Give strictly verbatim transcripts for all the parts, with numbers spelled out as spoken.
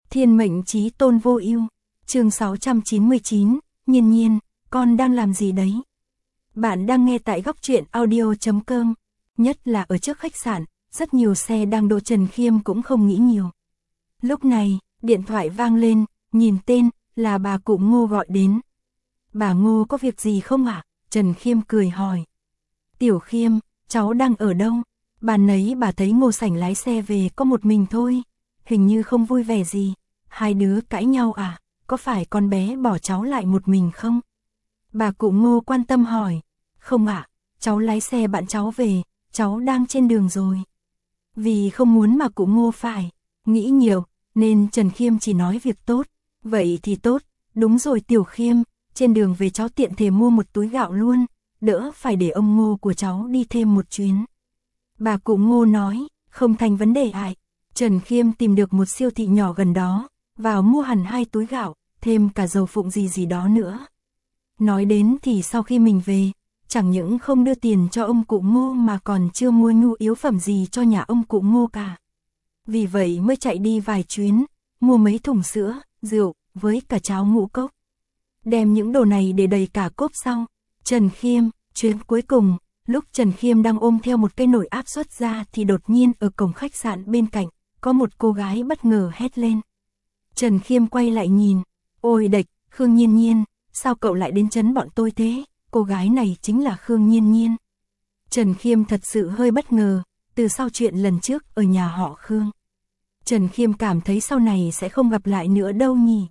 Thiên mệnh chí tôn vô ưu. Chương sáu trăm chín mươi chín, Nhiên Nhiên, con đang làm gì đấy? Bạn đang nghe tại góc truyện audio chấm com. Nhất là ở trước khách sạn, rất nhiều xe đang đỗ, Trần Khiêm cũng không nghĩ nhiều. Lúc này, điện thoại vang lên, nhìn tên, là bà cụ Ngô gọi đến. Bà Ngô có việc gì không ạ? À? Trần Khiêm cười hỏi. Tiểu Khiêm, cháu đang ở đâu? Bà nấy bà thấy Ngô Sảnh lái xe về có một mình thôi. Hình như không vui vẻ gì. Hai đứa cãi nhau à? Có phải con bé bỏ cháu lại một mình không? Bà cụ Ngô quan tâm hỏi. Không ạ, à, cháu lái xe bạn cháu về, cháu đang trên đường rồi. Vì không muốn mà cụ Ngô phải nghĩ nhiều, nên Trần Khiêm chỉ nói việc tốt. Vậy thì tốt, đúng rồi Tiểu Khiêm, trên đường về cháu tiện thể mua một túi gạo luôn, đỡ phải để ông Ngô của cháu đi thêm một chuyến. Bà cụ Ngô nói, không thành vấn đề ai. Trần Khiêm tìm được một siêu thị nhỏ gần đó, vào mua hẳn hai túi gạo, thêm cả dầu phụng gì gì đó nữa. Nói đến thì sau khi mình về, chẳng những không đưa tiền cho ông cụ Ngô mà còn chưa mua nhu yếu phẩm gì cho nhà ông cụ Ngô cả. Vì vậy mới chạy đi vài chuyến, mua mấy thùng sữa, rượu, với cả cháo ngũ cốc. Đem những đồ này để đầy cả cốp sau. Trần Khiêm, chuyến cuối cùng, lúc Trần Khiêm đang ôm theo một cái nồi áp suất ra thì đột nhiên ở cổng khách sạn bên cạnh, có một cô gái bất ngờ hét lên. Trần Khiêm quay lại nhìn, ôi địch, Khương Nhiên Nhiên, sao cậu lại đến trấn bọn tôi thế? Cô gái này chính là Khương Nhiên Nhiên. Trần Khiêm thật sự hơi bất ngờ, từ sau chuyện lần trước ở nhà họ Khương. Trần Khiêm cảm thấy sau này sẽ không gặp lại nữa đâu nhỉ.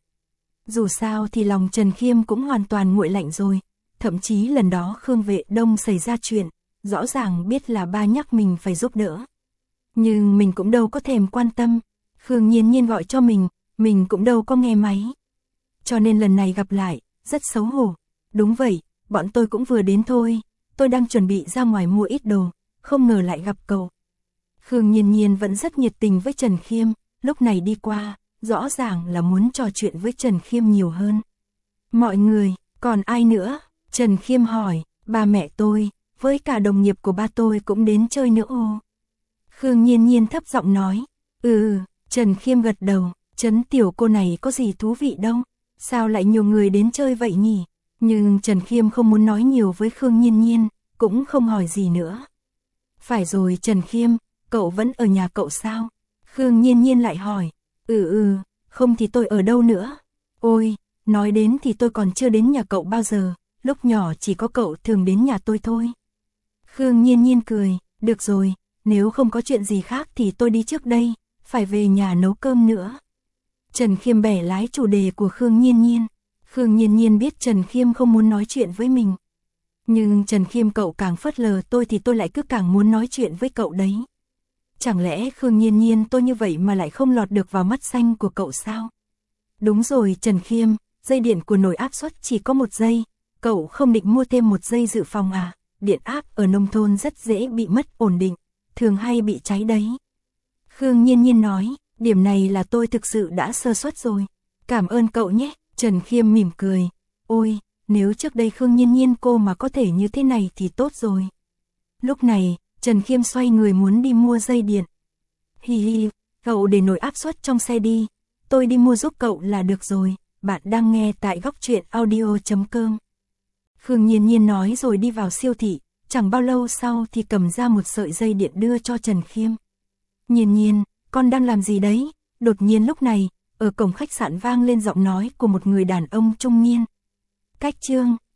Dù sao thì lòng Trần Khiêm cũng hoàn toàn nguội lạnh rồi, thậm chí lần đó Khương Vệ Đông xảy ra chuyện, rõ ràng biết là ba nhắc mình phải giúp đỡ. Nhưng mình cũng đâu có thèm quan tâm, Khương Nhiên Nhiên gọi cho mình, mình cũng đâu có nghe máy. Cho nên lần này gặp lại, rất xấu hổ. Đúng vậy, bọn tôi cũng vừa đến thôi, tôi đang chuẩn bị ra ngoài mua ít đồ, không ngờ lại gặp cậu. Khương Nhiên Nhiên vẫn rất nhiệt tình với Trần Khiêm, lúc này đi qua, rõ ràng là muốn trò chuyện với Trần Khiêm nhiều hơn. Mọi người, còn ai nữa? Trần Khiêm hỏi, ba mẹ tôi, với cả đồng nghiệp của ba tôi cũng đến chơi nữa ô. Khương Nhiên Nhiên thấp giọng nói, ừ, Trần Khiêm gật đầu, trấn tiểu cô này có gì thú vị đâu, sao lại nhiều người đến chơi vậy nhỉ? Nhưng Trần Khiêm không muốn nói nhiều với Khương Nhiên Nhiên, cũng không hỏi gì nữa. Phải rồi Trần Khiêm, cậu vẫn ở nhà cậu sao? Khương Nhiên Nhiên lại hỏi, ừ ừ, không thì tôi ở đâu nữa? Ôi, nói đến thì tôi còn chưa đến nhà cậu bao giờ, lúc nhỏ chỉ có cậu thường đến nhà tôi thôi. Khương Nhiên Nhiên cười, được rồi, nếu không có chuyện gì khác thì tôi đi trước đây, phải về nhà nấu cơm nữa. Trần Khiêm bẻ lái chủ đề của Khương Nhiên Nhiên. Khương Nhiên Nhiên biết Trần Khiêm không muốn nói chuyện với mình. Nhưng Trần Khiêm cậu càng phớt lờ tôi thì tôi lại cứ càng muốn nói chuyện với cậu đấy. Chẳng lẽ Khương Nhiên Nhiên tôi như vậy mà lại không lọt được vào mắt xanh của cậu sao? Đúng rồi Trần Khiêm, dây điện của nồi áp suất chỉ có một dây, cậu không định mua thêm một dây dự phòng à? Điện áp ở nông thôn rất dễ bị mất ổn định, thường hay bị cháy đấy. Khương Nhiên Nhiên nói, điểm này là tôi thực sự đã sơ suất rồi. Cảm ơn cậu nhé. Trần Khiêm mỉm cười, ôi, nếu trước đây Khương Nhiên Nhiên cô mà có thể như thế này thì tốt rồi. Lúc này, Trần Khiêm xoay người muốn đi mua dây điện. Hi hi, cậu để nồi áp suất trong xe đi, tôi đi mua giúp cậu là được rồi, bạn đang nghe tại góc truyện audio chấm com. Khương Nhiên Nhiên nói rồi đi vào siêu thị, chẳng bao lâu sau thì cầm ra một sợi dây điện đưa cho Trần Khiêm. Nhiên Nhiên, con đang làm gì đấy? Đột nhiên lúc này, ở cổng khách sạn vang lên giọng nói của một người đàn ông trung niên. Cách chương